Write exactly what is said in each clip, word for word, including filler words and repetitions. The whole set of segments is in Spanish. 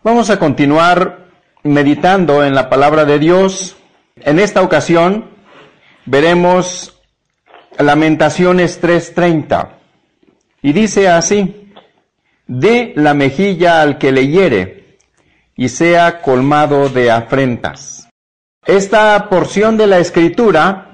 Vamos a continuar meditando en la palabra de Dios. En esta ocasión veremos Lamentaciones tres treinta. Y dice así: dé la mejilla al que le hiere, y sea colmado de afrentas. Esta porción de la Escritura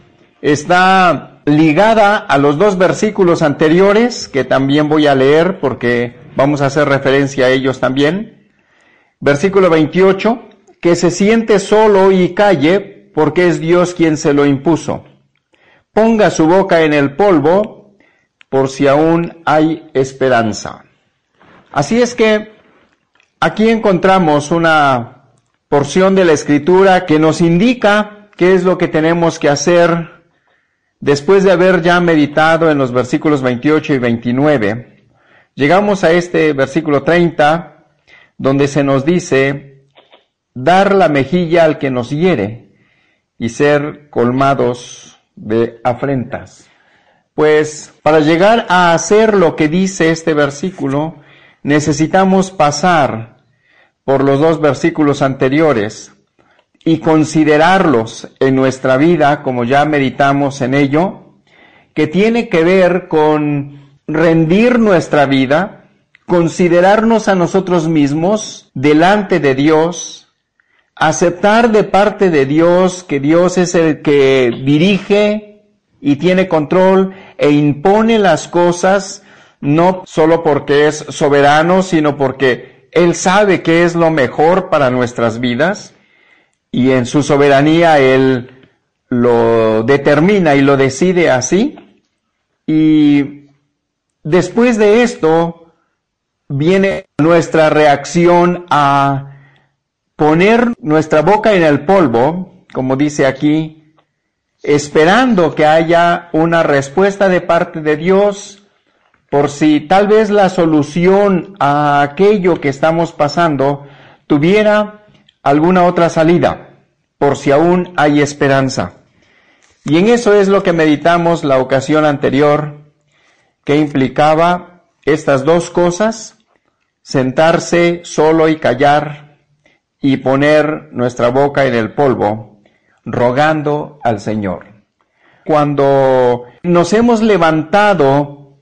está ligada a los dos versículos anteriores, que también voy a leer porque vamos a hacer referencia a ellos también. Versículo veintiocho, que se siente solo y calle, porque es Dios quien se lo impuso. Ponga su boca en el polvo, por si aún hay esperanza. Así es que aquí encontramos una porción de la Escritura que nos indica qué es lo que tenemos que hacer después de haber ya meditado en los versículos veintiocho y veintinueve. Llegamos a este versículo treinta, donde se nos dice: dar la mejilla al que nos hiere y ser colmados de afrentas. Pues para llegar a hacer lo que dice este versículo, necesitamos pasar por los dos versículos anteriores y considerarlos en nuestra vida, como ya meditamos en ello, que tiene que ver con rendir nuestra vida, considerarnos a nosotros mismos delante de Dios, aceptar de parte de Dios que Dios es el que dirige y tiene control e impone las cosas, no solo porque es soberano, sino porque Él sabe qué es lo mejor para nuestras vidas, y en su soberanía Él lo determina y lo decide así. Y después de esto viene nuestra reacción a poner nuestra boca en el polvo, como dice aquí, esperando que haya una respuesta de parte de Dios, por si tal vez la solución a aquello que estamos pasando tuviera alguna otra salida, por si aún hay esperanza. Y en eso es lo que meditamos la ocasión anterior, que implicaba estas dos cosas: sentarse solo y callar, y poner nuestra boca en el polvo, rogando al Señor. Cuando nos hemos levantado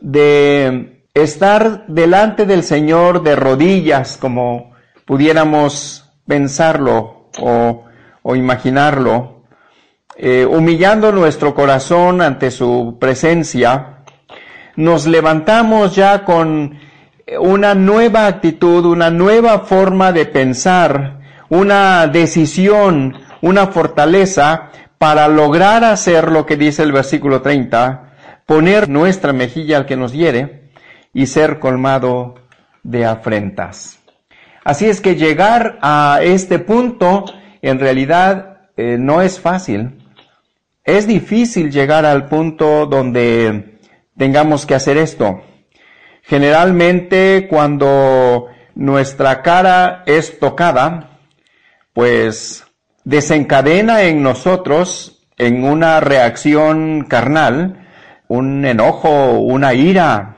de estar delante del Señor de rodillas, como pudiéramos pensarlo o, o imaginarlo, eh, humillando nuestro corazón ante su presencia, nos levantamos ya con una nueva actitud, una nueva forma de pensar, una decisión, una fortaleza para lograr hacer lo que dice el versículo treinta, poner nuestra mejilla al que nos hiere y ser colmado de afrentas. Así es que llegar a este punto en realidad eh, no es fácil. Es difícil llegar al punto donde tengamos que hacer esto. Generalmente cuando nuestra cara es tocada, pues desencadena en nosotros en una reacción carnal, un enojo, una ira,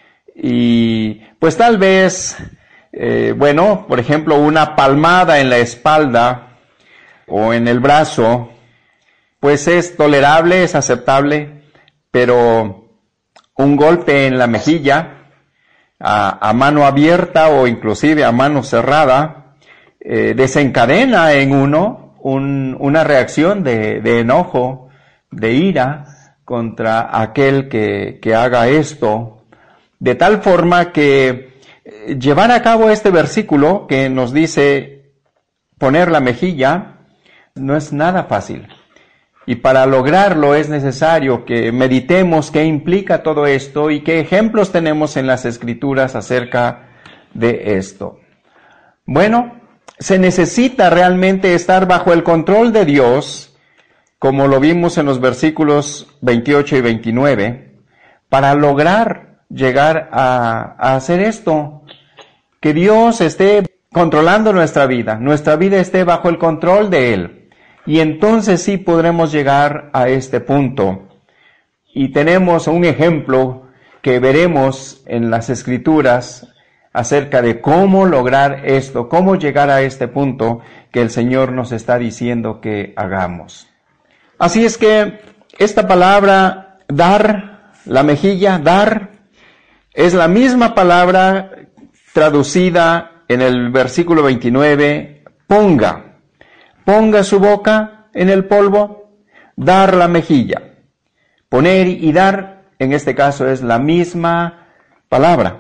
y pues tal vez, eh, bueno, por ejemplo, una palmada en la espalda o en el brazo, pues es tolerable, es aceptable, pero un golpe en la mejilla, A, a mano abierta o inclusive a mano cerrada, eh, desencadena en uno un, una reacción de, de enojo, de ira contra aquel que, que haga esto, de tal forma que eh, llevar a cabo este versículo que nos dice poner la mejilla no es nada fácil. Y para lograrlo es necesario que meditemos qué implica todo esto y qué ejemplos tenemos en las Escrituras acerca de esto. Bueno, se necesita realmente estar bajo el control de Dios, como lo vimos en los versículos veintiocho y veintinueve, para lograr llegar a, a hacer esto. Que Dios esté controlando nuestra vida, nuestra vida esté bajo el control de Él. Y entonces sí podremos llegar a este punto. Y tenemos un ejemplo que veremos en las Escrituras acerca de cómo lograr esto, cómo llegar a este punto que el Señor nos está diciendo que hagamos. Así es que esta palabra dar, la mejilla, dar, es la misma palabra traducida en el versículo veintinueve, ponga, ponga su boca en el polvo, dar la mejilla. Poner y dar, en este caso, es la misma palabra.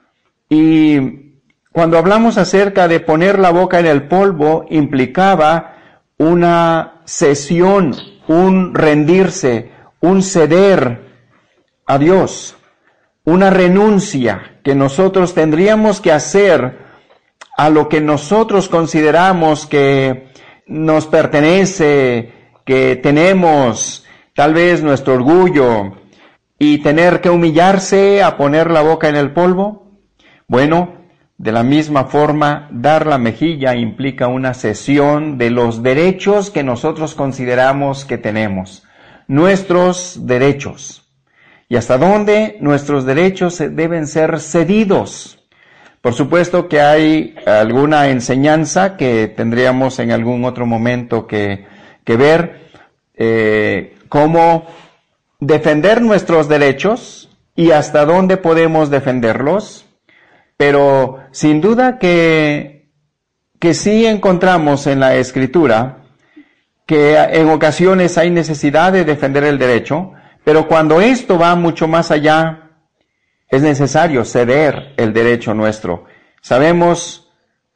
Y cuando hablamos acerca de poner la boca en el polvo, implicaba una cesión, un rendirse, un ceder a Dios, una renuncia que nosotros tendríamos que hacer a lo que nosotros consideramos que nos pertenece, que tenemos, tal vez nuestro orgullo, y tener que humillarse a poner la boca en el polvo. Bueno, de la misma forma, dar la mejilla implica una cesión de los derechos que nosotros consideramos que tenemos, nuestros derechos. ¿Y hasta dónde nuestros derechos deben ser cedidos? Por supuesto que hay alguna enseñanza que tendríamos en algún otro momento que, que ver, eh, cómo defender nuestros derechos y hasta dónde podemos defenderlos. Pero sin duda que, que sí encontramos en la Escritura que en ocasiones hay necesidad de defender el derecho, pero cuando esto va mucho más allá, es necesario ceder el derecho nuestro. Sabemos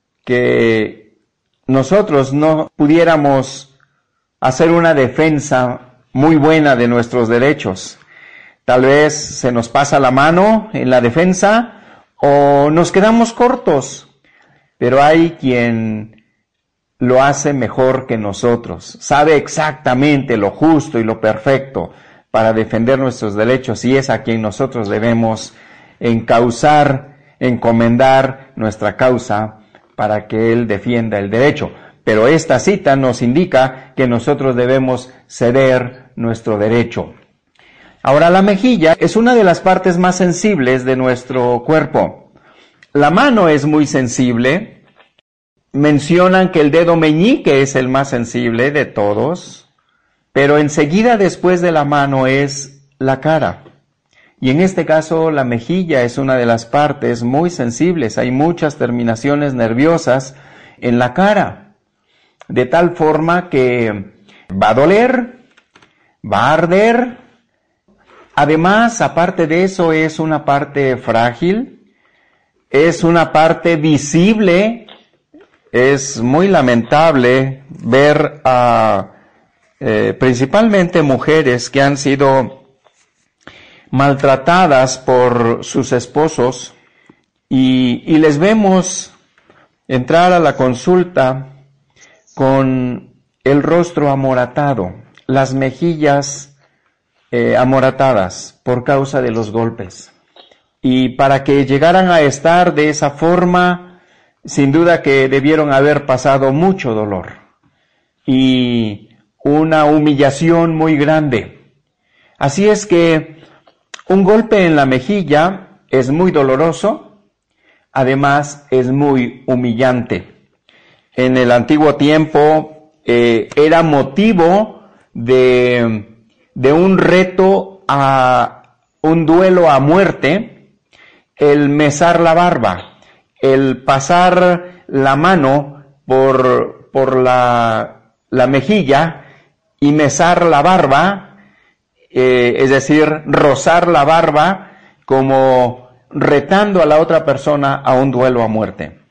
que nosotros no pudiéramos hacer una defensa muy buena de nuestros derechos. Tal vez se nos pasa la mano en la defensa, o nos quedamos cortos, pero hay quien lo hace mejor que nosotros, sabe exactamente lo justo y lo perfecto para defender nuestros derechos, y es a quien nosotros debemos encauzar, encomendar nuestra causa para que Él defienda el derecho. Pero esta cita nos indica que nosotros debemos ceder nuestro derecho. Ahora, la mejilla es una de las partes más sensibles de nuestro cuerpo. La mano es muy sensible. Mencionan que el dedo meñique es el más sensible de todos, pero enseguida después de la mano es la cara. Y en este caso, la mejilla es una de las partes muy sensibles. Hay muchas terminaciones nerviosas en la cara, de tal forma que va a doler, va a arder. Además, aparte de eso, es una parte frágil, es una parte visible. Es muy lamentable ver a eh, principalmente mujeres que han sido maltratadas por sus esposos y, y les vemos entrar a la consulta con el rostro amoratado, las mejillas Eh, amoratadas por causa de los golpes. Y para que llegaran a estar de esa forma, sin duda que debieron haber pasado mucho dolor y una humillación muy grande. Así es que un golpe en la mejilla es muy doloroso, además es muy humillante. En el antiguo tiempo eh, era motivo de de un reto a un duelo a muerte, el mesar la barba, el pasar la mano por, por la, la mejilla y mesar la barba, eh, es decir, rozar la barba como retando a la otra persona a un duelo a muerte.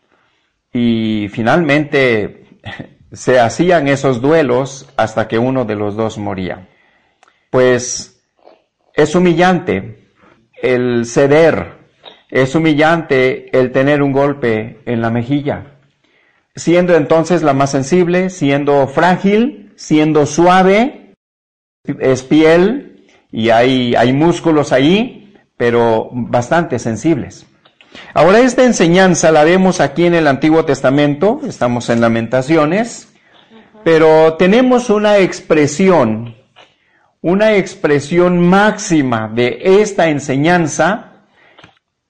Y finalmente se hacían esos duelos hasta que uno de los dos moría. Pues es humillante el ceder, es humillante el tener un golpe en la mejilla, siendo entonces la más sensible, siendo frágil, siendo suave, es piel y hay, hay músculos ahí, pero bastante sensibles. Ahora, esta enseñanza la vemos aquí en el Antiguo Testamento, estamos en Lamentaciones, pero tenemos una expresión Una expresión máxima de esta enseñanza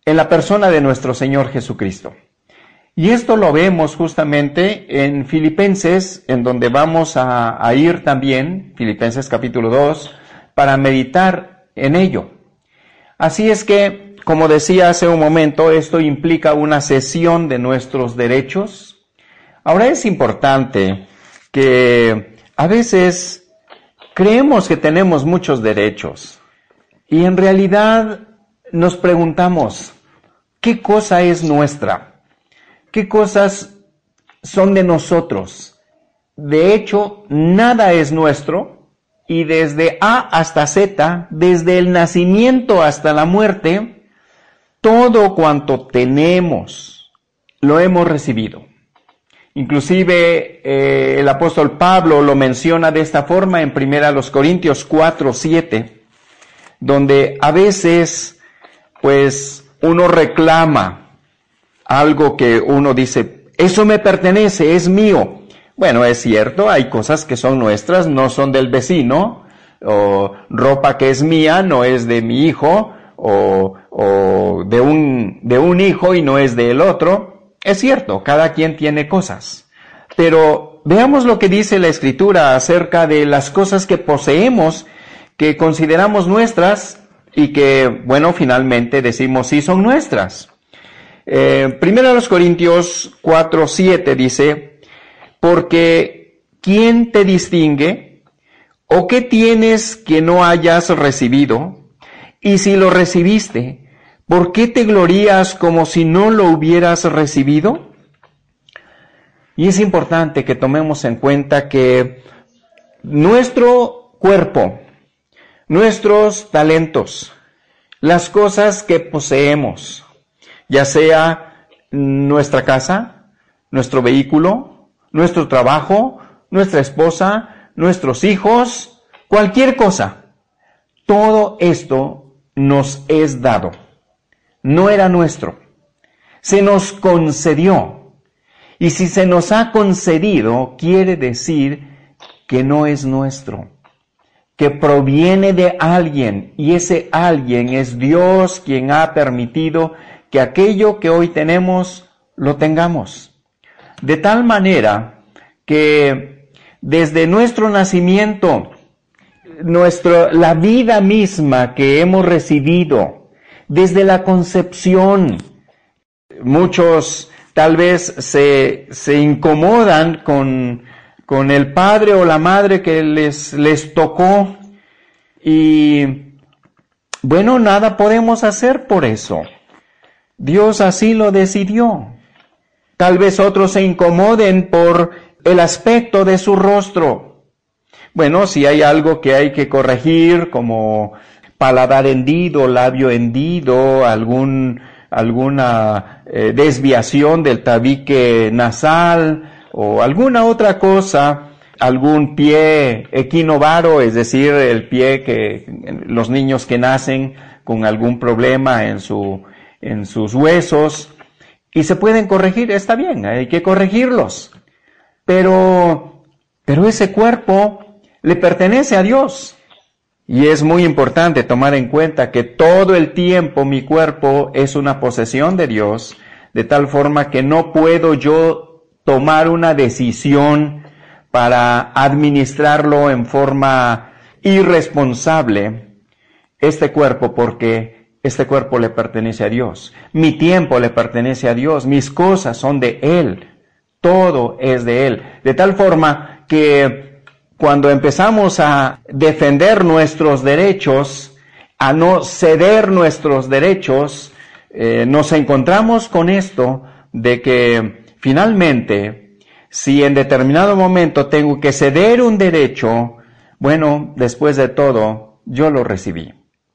en la persona de nuestro Señor Jesucristo. Y esto lo vemos justamente en Filipenses, en donde vamos a, a ir también, Filipenses capítulo dos, para meditar en ello. Así es que, como decía hace un momento, esto implica una cesión de nuestros derechos. Ahora es importante que a veces creemos que tenemos muchos derechos y en realidad nos preguntamos, ¿qué cosa es nuestra? ¿Qué cosas son de nosotros? De hecho, nada es nuestro y desde A hasta Z, desde el nacimiento hasta la muerte, todo cuanto tenemos lo hemos recibido. Inclusive eh, el apóstol Pablo lo menciona de esta forma en primera Corintios cuatro, siete, donde a veces pues uno reclama algo que uno dice, eso me pertenece, es mío. Bueno, es cierto, hay cosas que son nuestras, no son del vecino, o ropa que es mía no es de mi hijo, o, o de un, de un hijo y no es del otro. Es cierto, cada quien tiene cosas. Pero veamos lo que dice la Escritura acerca de las cosas que poseemos, que consideramos nuestras y que, bueno, finalmente decimos sí son nuestras. Eh, Primero los Corintios cuatro, siete dice, porque ¿quién te distingue? ¿O qué tienes que no hayas recibido? Y si lo recibiste, ¿por qué te glorías como si no lo hubieras recibido? Y es importante que tomemos en cuenta que nuestro cuerpo, nuestros talentos, las cosas que poseemos, ya sea nuestra casa, nuestro vehículo, nuestro trabajo, nuestra esposa, nuestros hijos, cualquier cosa. Todo esto nos es dado. No era nuestro. Se nos concedió. Y si se nos ha concedido, quiere decir que no es nuestro, que proviene de alguien, y ese alguien es Dios quien ha permitido que aquello que hoy tenemos, lo tengamos. De tal manera que desde nuestro nacimiento, nuestro, la vida misma que hemos recibido, desde la concepción, muchos tal vez se, se incomodan con, con el padre o la madre que les, les tocó, y bueno, nada podemos hacer por eso. Dios así lo decidió. Tal vez otros se incomoden por el aspecto de su rostro. Bueno, si hay algo que hay que corregir, como paladar hendido, labio hendido, algún, alguna eh, desviación del tabique nasal o alguna otra cosa, algún pie equinovaro, es decir, el pie que los niños que nacen con algún problema en su en sus huesos, y se pueden corregir, está bien, hay que corregirlos. Pero, pero ese cuerpo le pertenece a Dios. Y es muy importante tomar en cuenta que todo el tiempo mi cuerpo es una posesión de Dios, de tal forma que no puedo yo tomar una decisión para administrarlo en forma irresponsable, este cuerpo, porque este cuerpo le pertenece a Dios. Mi tiempo le pertenece a Dios. Mis cosas son de Él. Todo es de Él. De tal forma que cuando empezamos a defender nuestros derechos, a no ceder nuestros derechos, eh, nos encontramos con esto de que finalmente, si en determinado momento tengo que ceder un derecho, bueno, después de todo, yo lo recibí.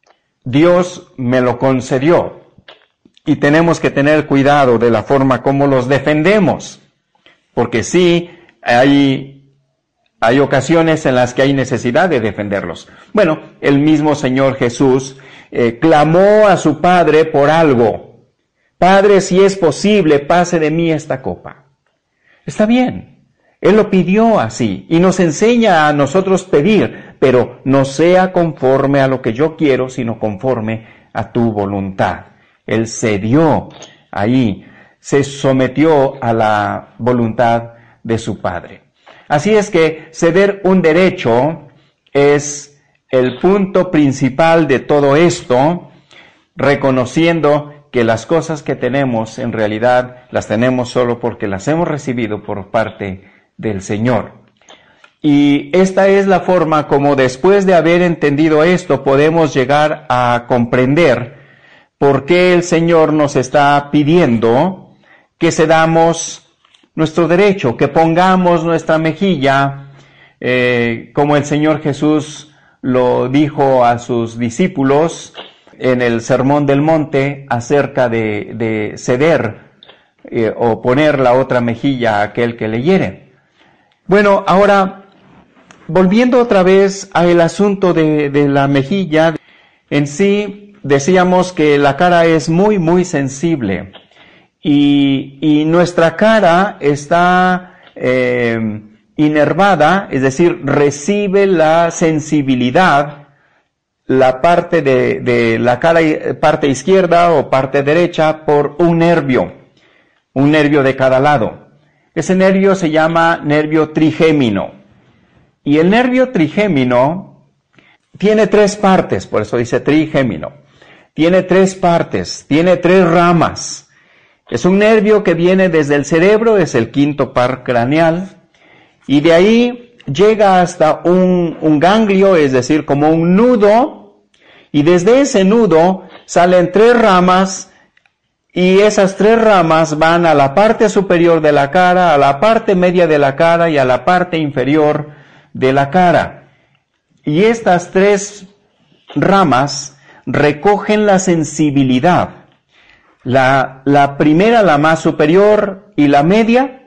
Dios me lo concedió y tenemos que tener cuidado de la forma como los defendemos, porque sí, hay, hay ocasiones en las que hay necesidad de defenderlos. Bueno, el mismo Señor Jesús eh, clamó a su Padre por algo. Padre, si es posible, pase de mí esta copa. Está bien, Él lo pidió así y nos enseña a nosotros pedir, pero no sea conforme a lo que yo quiero, sino conforme a tu voluntad. Él cedió ahí, se sometió a la voluntad de su Padre. Así es que ceder un derecho es el punto principal de todo esto, reconociendo que las cosas que tenemos en realidad las tenemos solo porque las hemos recibido por parte del Señor. Y esta es la forma como, después de haber entendido esto, podemos llegar a comprender por qué el Señor nos está pidiendo que cedamos nuestro derecho, que pongamos nuestra mejilla, eh, como el Señor Jesús lo dijo a sus discípulos en el Sermón del Monte acerca de, de ceder eh, o poner la otra mejilla a aquel que le hiere. Bueno, ahora, volviendo otra vez al asunto de, de la mejilla, en sí decíamos que la cara es muy, muy sensible y, y nuestra cara está eh, inervada, es decir, recibe la sensibilidad, la parte de, de la cara, parte izquierda o parte derecha, por un nervio, un nervio de cada lado. Ese nervio se llama nervio trigémino. Y el nervio trigémino tiene tres partes, por eso dice trigémino. Tiene tres partes, tiene tres ramas. Es un nervio que viene desde el cerebro, es el quinto par craneal, y de ahí llega hasta un, un ganglio, es decir, como un nudo, y desde ese nudo salen tres ramas, y esas tres ramas van a la parte superior de la cara, a la parte media de la cara y a la parte inferior de la cara. Y estas tres ramas recogen la sensibilidad. La, la primera, la más superior, y la media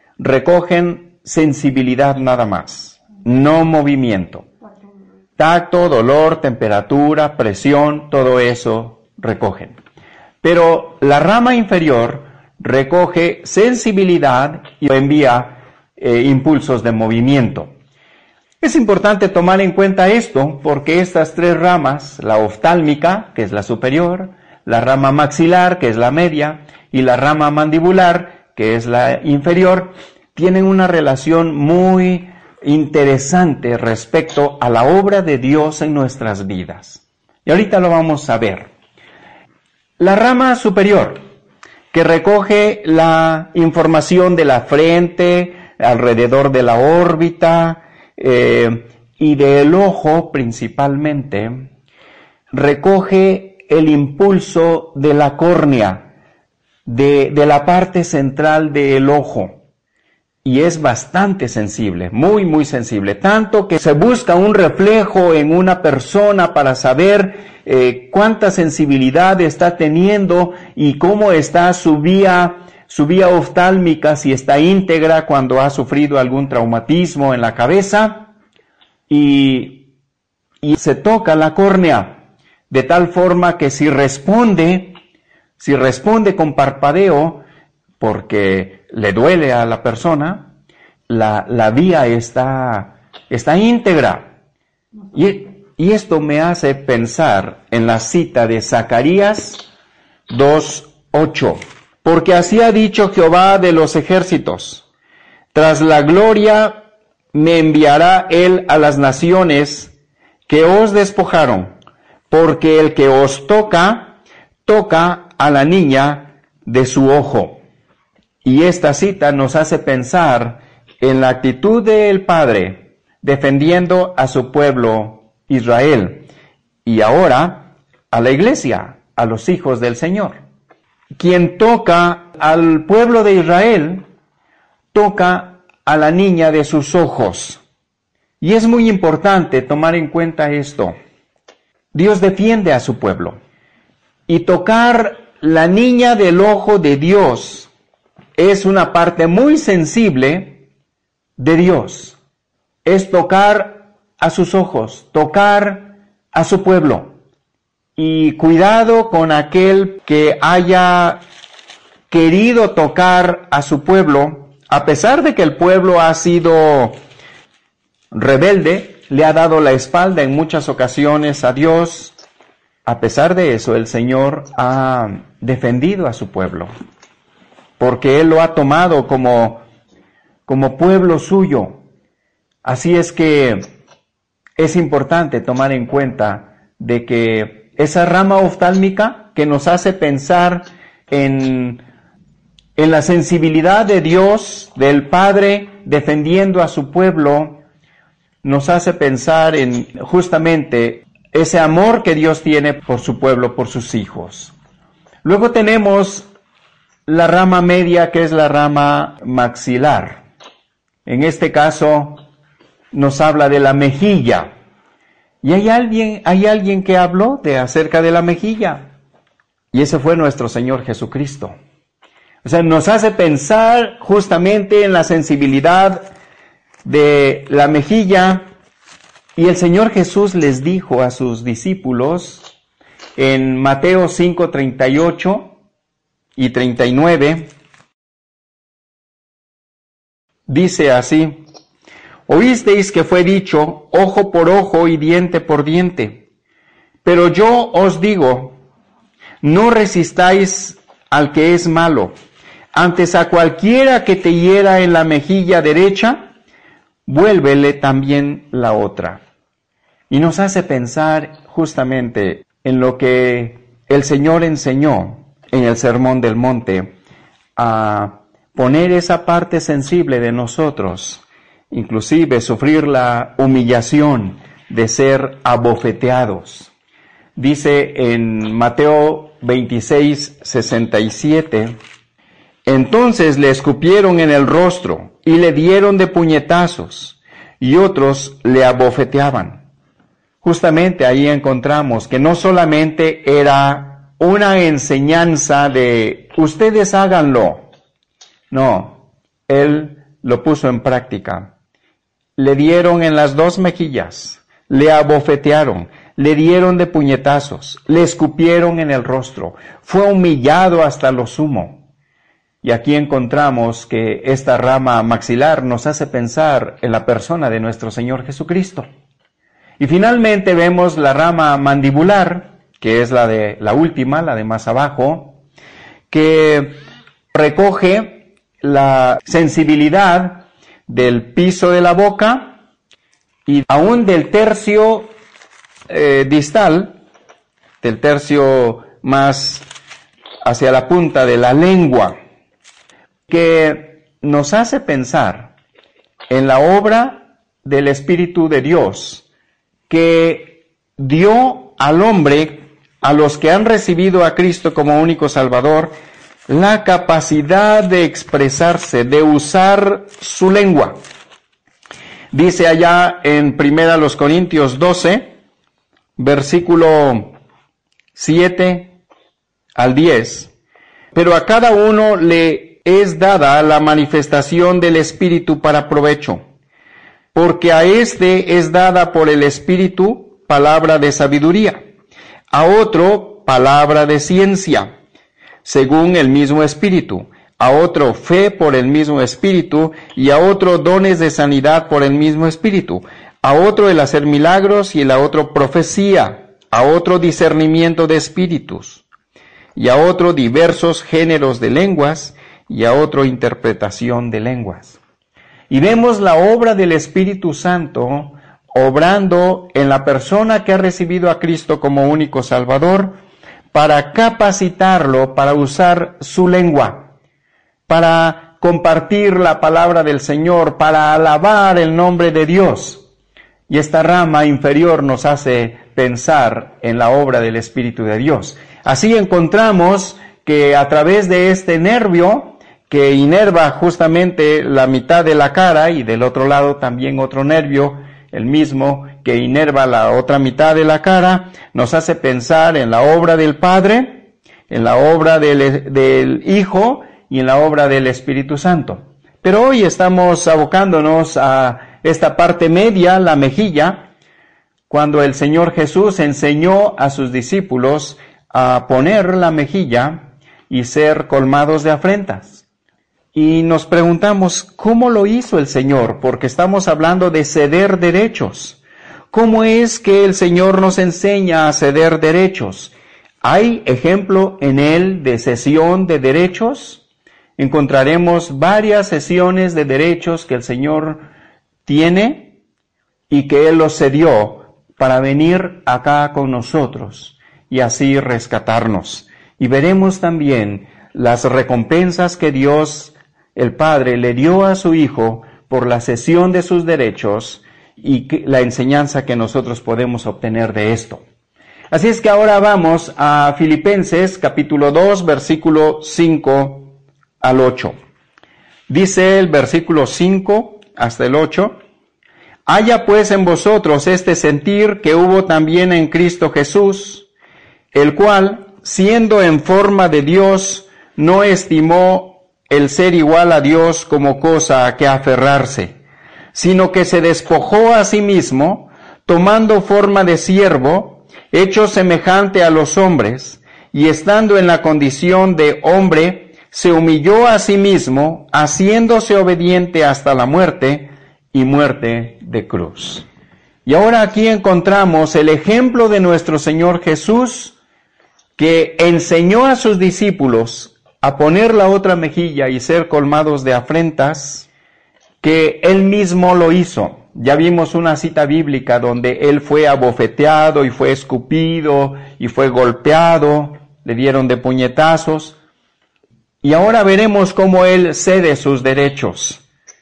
recogen sensibilidad nada más, no movimiento. Tacto, dolor, temperatura, presión, todo eso recogen. Pero la rama inferior recoge sensibilidad y envía eh, impulsos de movimiento. Es importante tomar en cuenta esto porque estas tres ramas, la oftálmica, que es la superior, la rama maxilar, que es la media, y la rama mandibular, que es la inferior, tienen una relación muy interesante respecto a la obra de Dios en nuestras vidas. Y ahorita lo vamos a ver. La rama superior, que recoge la información de la frente, alrededor de la órbita, eh, y del ojo principalmente, recoge el impulso de la córnea, de, de la parte central del ojo. Y es bastante sensible, muy, muy sensible. Tanto que se busca un reflejo en una persona para saber eh, cuánta sensibilidad está teniendo y cómo está su vía, su vía oftálmica, si está íntegra cuando ha sufrido algún traumatismo en la cabeza. Y, y se toca la córnea de tal forma que si responde, si responde con parpadeo, porque le duele a la persona, la, la vía está, está íntegra. Y, y esto me hace pensar en la cita de Zacarías dos ocho. Porque así ha dicho Jehová de los ejércitos: tras la gloria me enviará él a las naciones que os despojaron, porque el que os toca, toca a la niña de su ojo. Y esta cita nos hace pensar en la actitud del Padre defendiendo a su pueblo Israel y ahora a la iglesia, a los hijos del Señor. Quien toca al pueblo de Israel, toca a la niña de sus ojos. Y es muy importante tomar en cuenta esto. Dios defiende a su pueblo. Y tocar la niña del ojo de Dios es una parte muy sensible de Dios. Es tocar a sus ojos, tocar a su pueblo. Y cuidado con aquel que haya querido tocar a su pueblo, a pesar de que el pueblo ha sido rebelde, le ha dado la espalda en muchas ocasiones a Dios, A pesar de eso, el Señor ha defendido a su pueblo, porque Él lo ha tomado como, como pueblo suyo. Así es que es importante tomar en cuenta de que esa rama oftálmica que nos hace pensar en, en la sensibilidad de Dios, del Padre defendiendo a su pueblo, nos hace pensar en justamente ese amor que Dios tiene por su pueblo, por sus hijos. Luego tenemos la rama media, que es la rama maxilar. En este caso nos habla de la mejilla. Y hay alguien, hay alguien que habló de acerca de la mejilla. Y ese fue nuestro Señor Jesucristo. O sea, nos hace pensar justamente en la sensibilidad de la mejilla. Y el Señor Jesús les dijo a sus discípulos en Mateo cinco, treinta y ocho y treinta y nueve, dice así: oísteis que fue dicho, ojo por ojo y diente por diente. Pero yo os digo, no resistáis al que es malo. Antes a cualquiera que te hiera en la mejilla derecha, vuélvele también la otra. Y nos hace pensar justamente en lo que el Señor enseñó en el Sermón del Monte, a poner esa parte sensible de nosotros, inclusive sufrir la humillación de ser abofeteados. Dice en Mateo veintiséis, sesenta y siete, entonces le escupieron en el rostro y le dieron de puñetazos, y otros le abofeteaban. Justamente ahí encontramos que no solamente era una enseñanza de ustedes háganlo, no, él lo puso en práctica. Le dieron en las dos mejillas, le abofetearon, le dieron de puñetazos, le escupieron en el rostro, fue humillado hasta lo sumo. Y aquí encontramos que esta rama maxilar nos hace pensar en la persona de nuestro Señor Jesucristo. Y finalmente vemos la rama mandibular, que es la de la última, la de más abajo, que recoge la sensibilidad del piso de la boca y aún del tercio eh, distal, del tercio más hacia la punta de la lengua, que nos hace pensar en la obra del Espíritu de Dios, que dio al hombre, a los que han recibido a Cristo como único Salvador, la capacidad de expresarse, de usar su lengua. Dice allá en Primera los Corintios doce, versículo siete al diez, pero a cada uno le es dada la manifestación del Espíritu para provecho, porque a éste es dada por el Espíritu palabra de sabiduría, a otro palabra de ciencia, según el mismo Espíritu, a otro fe por el mismo Espíritu, y a otro dones de sanidad por el mismo Espíritu, a otro el hacer milagros y el a otro profecía, a otro discernimiento de espíritus, y a otro diversos géneros de lenguas, y a otro interpretación de lenguas. Y vemos la obra del Espíritu Santo obrando en la persona que ha recibido a Cristo como único Salvador para capacitarlo para usar su lengua, para compartir la palabra del Señor, para alabar el nombre de Dios. Y esta rama inferior nos hace pensar en la obra del Espíritu de Dios. Así encontramos que a través de este nervio que inerva justamente la mitad de la cara, y del otro lado también otro nervio, el mismo que inerva la otra mitad de la cara, nos hace pensar en la obra del Padre, en la obra del, del Hijo y en la obra del Espíritu Santo. Pero hoy estamos abocándonos a esta parte media, la mejilla, cuando el Señor Jesús enseñó a sus discípulos a poner la mejilla y ser colmados de afrentas. Y nos preguntamos, ¿cómo lo hizo el Señor? Porque estamos hablando de ceder derechos. ¿cómo es que el Señor nos enseña a ceder derechos? ¿Hay ejemplo en Él de cesión de derechos? Encontraremos varias cesiones de derechos que el Señor tiene y que Él los cedió para venir acá con nosotros y así rescatarnos. Y veremos también las recompensas que Dios, el Padre, le dio a su Hijo por la cesión de sus derechos y que, la enseñanza que nosotros podemos obtener de esto. Así es que ahora vamos a Filipenses capítulo dos, versículo cinco al ocho. Dice el versículo cinco hasta el ocho: haya pues en vosotros este sentir que hubo también en Cristo Jesús, el cual, siendo en forma de Dios, no estimó el ser igual a Dios como cosa a que aferrarse, sino que se despojó a sí mismo, tomando forma de siervo, hecho semejante a los hombres, y estando en la condición de hombre, se humilló a sí mismo, haciéndose obediente hasta la muerte, y muerte de cruz. Y ahora aquí encontramos el ejemplo de nuestro Señor Jesús, que enseñó a sus discípulos a poner la otra mejilla y ser colmados de afrentas, que Él mismo lo hizo. Ya vimos una cita bíblica donde Él fue abofeteado y fue escupido y fue golpeado, le dieron de puñetazos. Y ahora veremos cómo Él cede sus derechos,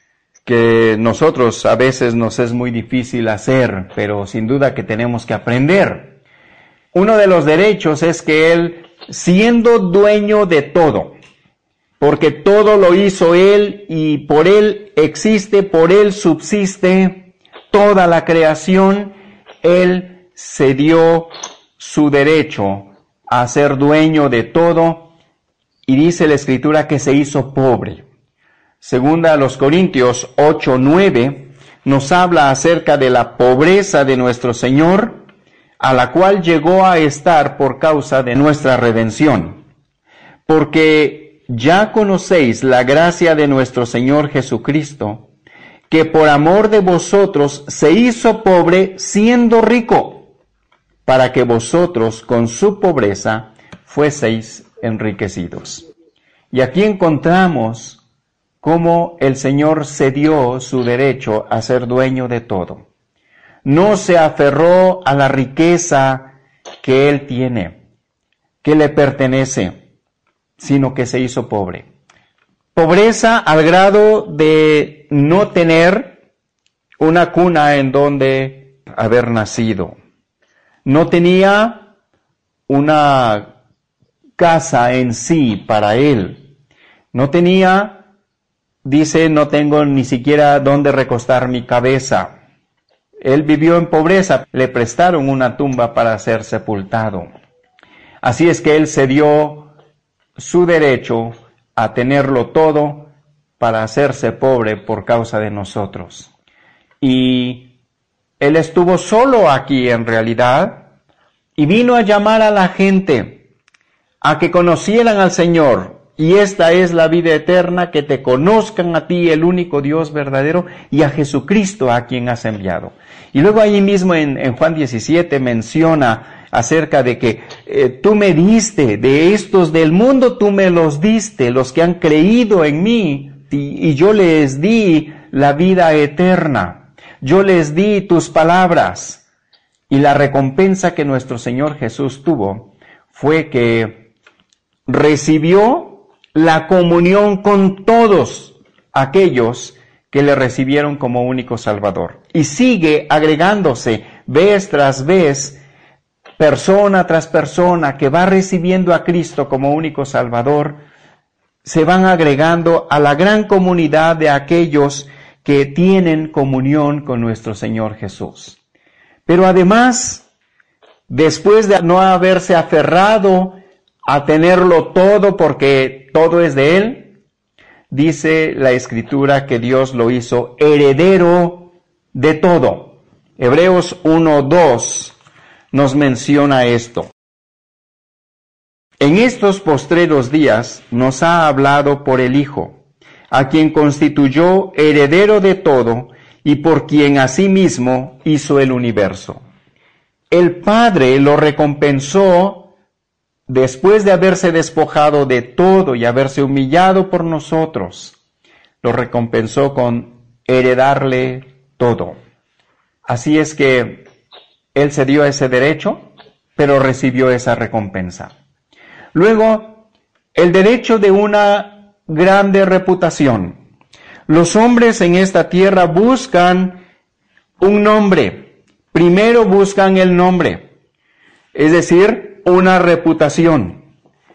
que nosotros a veces nos es muy difícil hacer, pero sin duda que tenemos que aprender. Uno de los derechos es que Él, siendo dueño de todo, porque todo lo hizo Él y por Él existe, por Él subsiste toda la creación, Él cedió su derecho a ser dueño de todo, y dice la Escritura que se hizo pobre. Segunda a los Corintios ocho, nueve nos habla acerca de la pobreza de nuestro Señor, a la cual llegó a estar por causa de nuestra redención. Porque ya conocéis la gracia de nuestro Señor Jesucristo, que por amor de vosotros se hizo pobre siendo rico, para que vosotros con su pobreza fueseis enriquecidos. Y aquí encontramos cómo el Señor cedió su derecho a ser dueño de todo. No se aferró a la riqueza que Él tiene, que le pertenece, sino que se hizo pobre. Pobreza al grado de no tener una cuna en donde haber nacido. No tenía una casa en sí para Él. No tenía, dice, no tengo ni siquiera dónde recostar mi cabeza. Él vivió en pobreza, le prestaron una tumba para ser sepultado. Así es que Él cedió su derecho a tenerlo todo para hacerse pobre por causa de nosotros. Y Él estuvo solo aquí en realidad y vino a llamar a la gente a que conocieran al Señor. Y esta es la vida eterna, que te conozcan a ti, el único Dios verdadero, y a Jesucristo a quien has enviado. Y luego ahí mismo en, en Juan diecisiete menciona acerca de que eh, tú me diste, de estos del mundo tú me los diste, los que han creído en mí, y, y yo les di la vida eterna. Yo les di tus palabras. Y la recompensa que nuestro Señor Jesús tuvo fue que recibió la comunión con todos aquellos que le recibieron como único Salvador. Y sigue agregándose vez tras vez, persona tras persona que va recibiendo a Cristo como único Salvador, se van agregando a la gran comunidad de aquellos que tienen comunión con nuestro Señor Jesús. Pero además, después de no haberse aferrado a tenerlo todo porque todo es de Él, dice la Escritura que Dios lo hizo heredero de todo. Hebreos uno, dos nos menciona esto. En estos postreros días nos ha hablado por el Hijo, a quien constituyó heredero de todo y por quien asimismo hizo el universo. El Padre lo recompensó después de haberse despojado de todo y haberse humillado por nosotros. Lo recompensó con heredarle todo. Así es que Él se dio ese derecho, pero recibió esa recompensa. Luego, el derecho de una grande reputación. Los hombres en esta tierra buscan un nombre. Primero buscan el nombre, es decir, una reputación.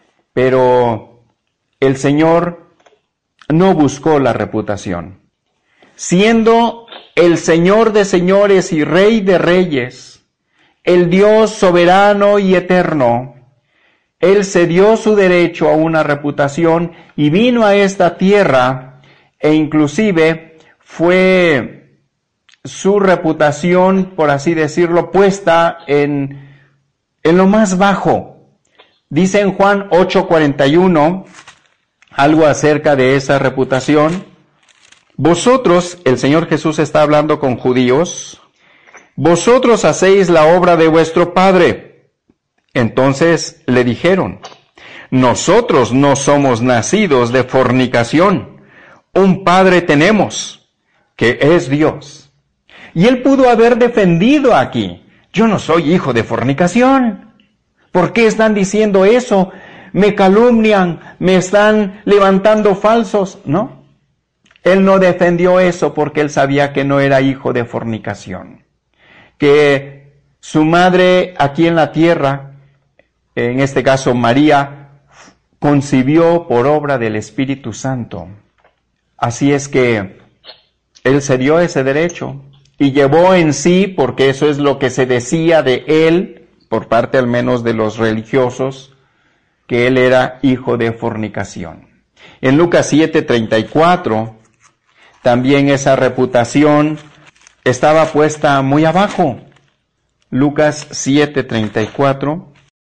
Pero el Señor no buscó la reputación. Siendo el Señor de señores y Rey de reyes, el Dios soberano y eterno, Él cedió su derecho a una reputación y vino a esta tierra e inclusive fue su reputación, por así decirlo, puesta en, en lo más bajo. Dice en Juan ocho cuarenta y uno algo acerca de esa reputación. Vosotros, el Señor Jesús está hablando con judíos, vosotros hacéis la obra de vuestro padre. Entonces le dijeron, nosotros no somos nacidos de fornicación. Un Padre tenemos, que es Dios. Y Él pudo haber defendido aquí. Yo no soy hijo de fornicación. ¿Por qué están diciendo eso? Me calumnian, me están levantando falsos. No. Él no defendió eso porque Él sabía que no era hijo de fornicación. Que su madre aquí en la tierra, en este caso María, concibió por obra del Espíritu Santo. Así es que Él se dio ese derecho y llevó en sí, porque eso es lo que se decía de Él, por parte al menos de los religiosos, que Él era hijo de fornicación. En Lucas siete treinta y cuatro, también esa reputación estaba puesta muy abajo. Lucas siete treinta y cuatro.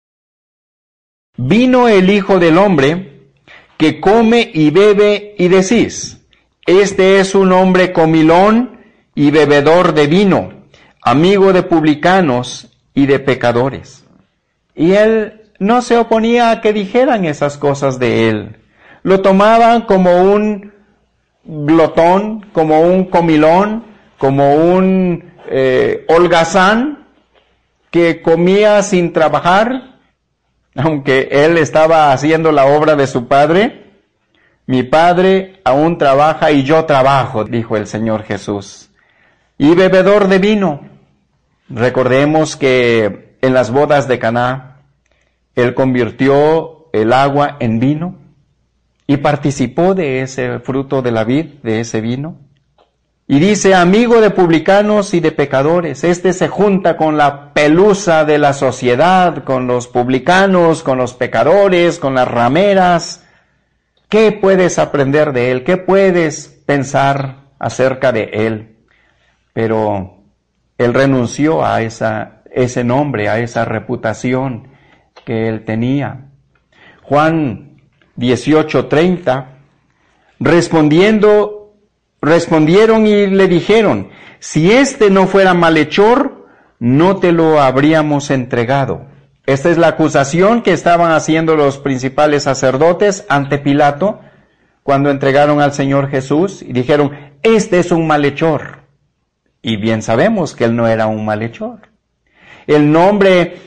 Vino el Hijo del Hombre, que come y bebe, y decís, este es un hombre comilón y bebedor de vino, amigo de publicanos y de pecadores. Y Él no se oponía a que dijeran esas cosas de Él. Lo tomaban como un glotón, como un comilón, como un eh, holgazán que comía sin trabajar. Aunque Él estaba haciendo la obra de su Padre, mi Padre aún trabaja y yo trabajo, dijo el Señor Jesús. Y bebedor de vino. Recordemos que en las bodas de Caná, Él convirtió el agua en vino y participó de ese fruto de la vid, de ese vino. Y dice, amigo de publicanos y de pecadores. Este se junta con la pelusa de la sociedad, con los publicanos, con los pecadores, con las rameras. ¿Qué puedes aprender de Él? ¿Qué puedes pensar acerca de Él? Pero Él renunció a esa, ese nombre, a esa reputación que Él tenía. Juan dieciocho treinta, respondiendo Respondieron y le dijeron, si este no fuera malhechor, no te lo habríamos entregado. Esta es la acusación que estaban haciendo los principales sacerdotes ante Pilato cuando entregaron al Señor Jesús y dijeron, este es un malhechor. Y bien sabemos que él no era un malhechor. El nombre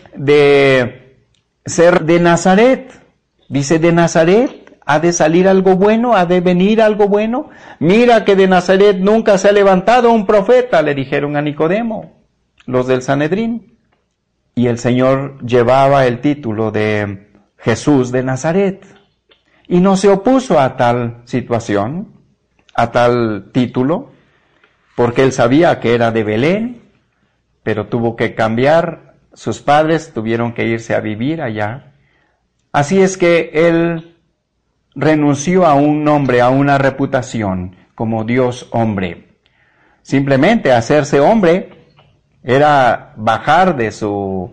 de ser de Nazaret, dice de Nazaret, ¿ha de salir algo bueno? ¿Ha de venir algo bueno? Mira que de Nazaret nunca se ha levantado un profeta, le dijeron a Nicodemo, los del Sanedrín. Y el Señor llevaba el título de Jesús de Nazaret. Y no se opuso a tal situación, a tal título, porque Él sabía que era de Belén, pero tuvo que cambiar. Sus padres tuvieron que irse a vivir allá. Así es que Él renunció a un nombre, a una reputación como Dios hombre. Simplemente hacerse hombre era bajar de su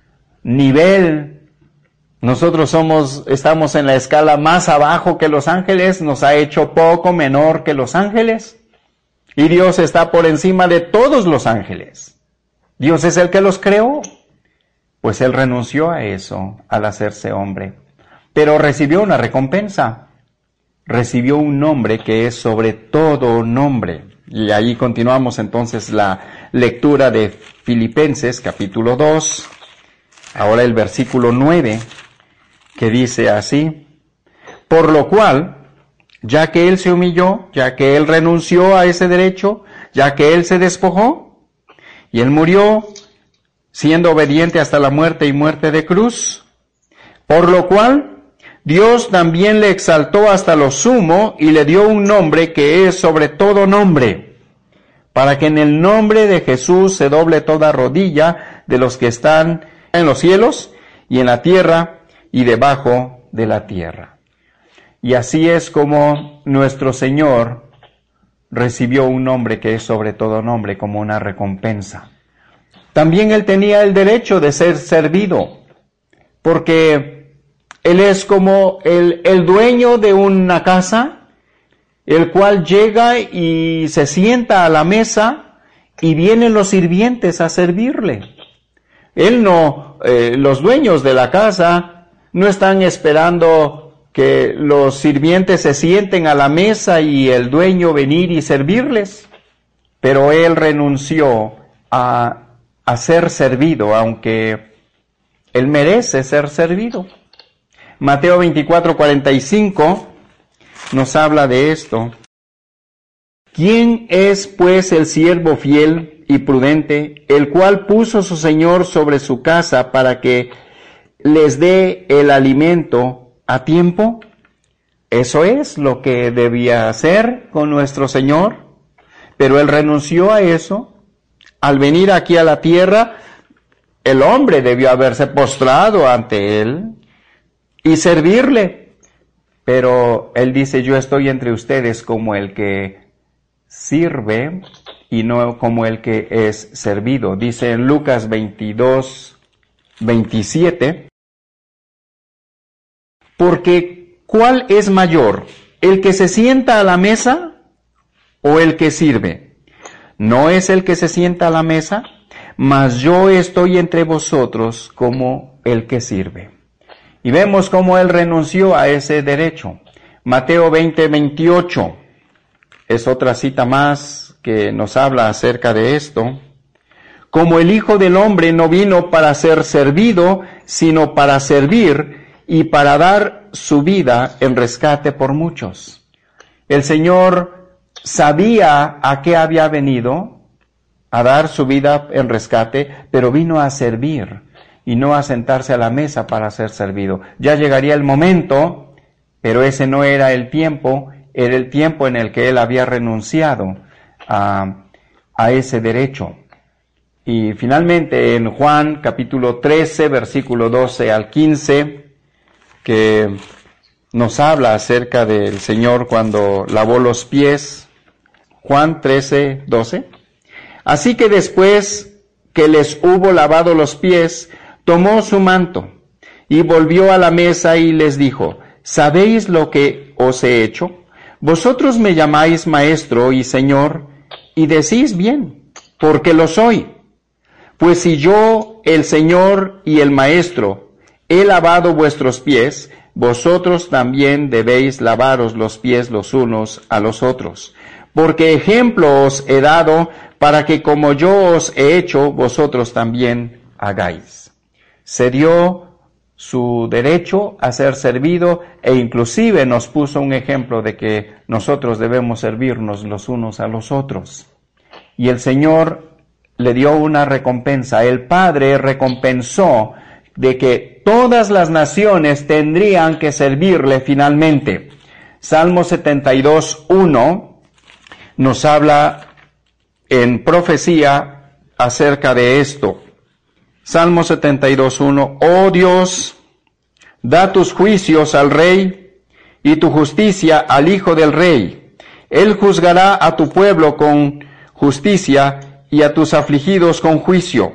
nivel. Nosotros somos, estamos en la escala más abajo que los ángeles, nos ha hecho poco menor que los ángeles. Y Dios está por encima de todos los ángeles. Dios es el que los creó. Pues Él renunció a eso al hacerse hombre. Pero recibió una recompensa. Recibió un nombre que es sobre todo nombre. Y ahí continuamos entonces la lectura de Filipenses capítulo dos. Ahora el versículo nueve, que dice así: por lo cual, ya que Él se humilló, ya que Él renunció a ese derecho, ya que Él se despojó, y Él murió siendo obediente hasta la muerte y muerte de cruz, por lo cual Dios también le exaltó hasta lo sumo y le dio un nombre que es sobre todo nombre, para que en el nombre de Jesús se doble toda rodilla de los que están en los cielos y en la tierra y debajo de la tierra. Y así es como nuestro Señor recibió un nombre que es sobre todo nombre, como una recompensa. También Él tenía el derecho de ser servido, porque Él es como el, el dueño de una casa, el cual llega y se sienta a la mesa y vienen los sirvientes a servirle. Él no, eh, los dueños de la casa no están esperando que los sirvientes se sienten a la mesa y el dueño venir y servirles, pero Él renunció a, a ser servido, aunque Él merece ser servido. Mateo veinticuatro, cuarenta y cinco nos habla de esto. ¿Quién es pues el siervo fiel y prudente, el cual puso su señor sobre su casa para que les dé el alimento a tiempo? Eso es lo que debía hacer con nuestro Señor, pero Él renunció a eso. Al venir aquí a la tierra, el hombre debió haberse postrado ante Él y servirle, pero Él dice: yo estoy entre ustedes como el que sirve y no como el que es servido. Dice en Lucas veintidós, veintisiete, porque ¿cuál es mayor, el que se sienta a la mesa o el que sirve? ¿No es el que se sienta a la mesa? Mas yo estoy entre vosotros como el que sirve. Y vemos cómo Él renunció a ese derecho. Mateo veinte, veintiocho es otra cita más que nos habla acerca de esto. Como el Hijo del Hombre no vino para ser servido, sino para servir y para dar su vida en rescate por muchos. El Señor sabía a qué había venido, a dar su vida en rescate, pero vino a servir y no a sentarse a la mesa para ser servido. Ya llegaría el momento, pero ese no era el tiempo, era el tiempo en el que Él había renunciado a, a ese derecho. Y finalmente en Juan capítulo trece, versículo doce al quince, que nos habla acerca del Señor cuando lavó los pies. Juan trece, doce. Así que después que les hubo lavado los pies, tomó su manto y volvió a la mesa y les dijo: ¿sabéis lo que os he hecho? Vosotros me llamáis maestro y señor, y decís bien, porque lo soy. Pues si yo, el Señor y el Maestro, he lavado vuestros pies, vosotros también debéis lavaros los pies los unos a los otros. Porque ejemplo os he dado para que como yo os he hecho, vosotros también hagáis. Se dio su derecho a ser servido e inclusive nos puso un ejemplo de que nosotros debemos servirnos los unos a los otros. Y el Señor le dio una recompensa. El Padre recompensó de que todas las naciones tendrían que servirle finalmente. Salmo setenta y dos, uno nos habla en profecía acerca de esto. Salmo setenta y dos, uno. Oh Dios, da tus juicios al rey y tu justicia al hijo del rey. Él juzgará a tu pueblo con justicia y a tus afligidos con juicio.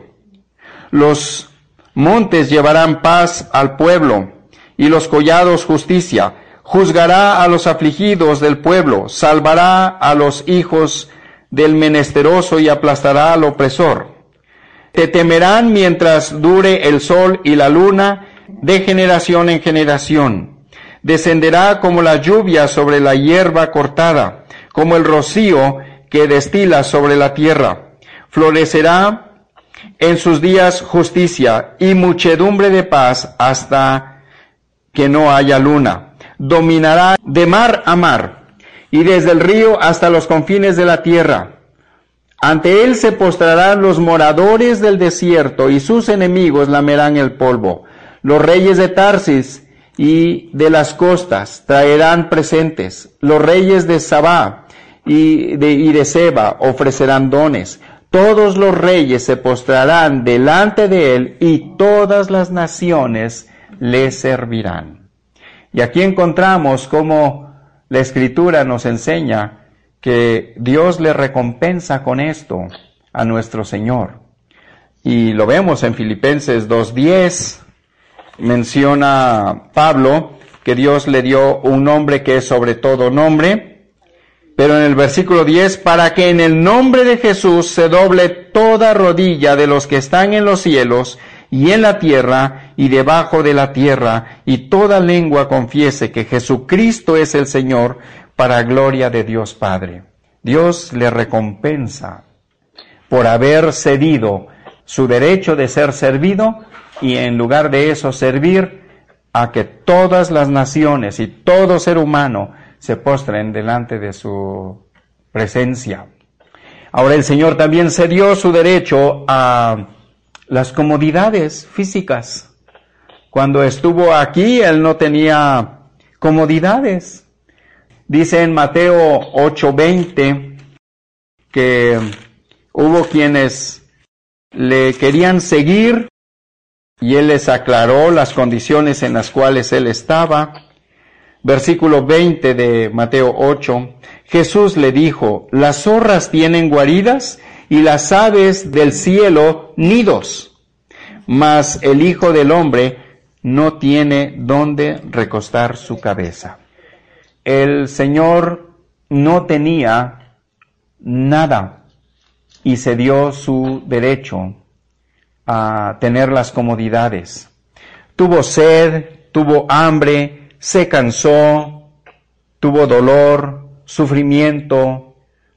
Los montes llevarán paz al pueblo y los collados justicia. Juzgará a los afligidos del pueblo, salvará a los hijos del menesteroso y aplastará al opresor. Te temerán mientras dure el sol y la luna, de generación en generación. Descenderá como la lluvia sobre la hierba cortada, como el rocío que destila sobre la tierra. Florecerá en sus días justicia y muchedumbre de paz hasta que no haya luna. Dominará de mar a mar y desde el río hasta los confines de la tierra. Ante él se postrarán los moradores del desierto y sus enemigos lamerán el polvo. Los reyes de Tarsis y de las costas traerán presentes. Los reyes de Sabá y de, y de Seba ofrecerán dones. Todos los reyes se postrarán delante de él y todas las naciones le servirán. Y aquí encontramos cómo la Escritura nos enseña que Dios le recompensa con esto a nuestro Señor. Y lo vemos en Filipenses dos diez, menciona Pablo que Dios le dio un nombre que es sobre todo nombre, pero en el versículo diez, para que en el nombre de Jesús se doble toda rodilla de los que están en los cielos y en la tierra y debajo de la tierra, y toda lengua confiese que Jesucristo es el Señor, para gloria de Dios Padre. Dios le recompensa por haber cedido su derecho de ser servido y en lugar de eso servir a que todas las naciones y todo ser humano se postren delante de su presencia. Ahora el Señor también cedió su derecho a las comodidades físicas. Cuando estuvo aquí, Él no tenía comodidades. Dice en Mateo ocho veinte que hubo quienes le querían seguir y Él les aclaró las condiciones en las cuales Él estaba. Versículo veinte de Mateo ocho, Jesús le dijo, las zorras tienen guaridas y las aves del cielo nidos, mas el Hijo del Hombre no tiene dónde recostar su cabeza. El Señor no tenía nada y cedió su derecho a tener las comodidades. Tuvo sed, tuvo hambre, se cansó, tuvo dolor, sufrimiento,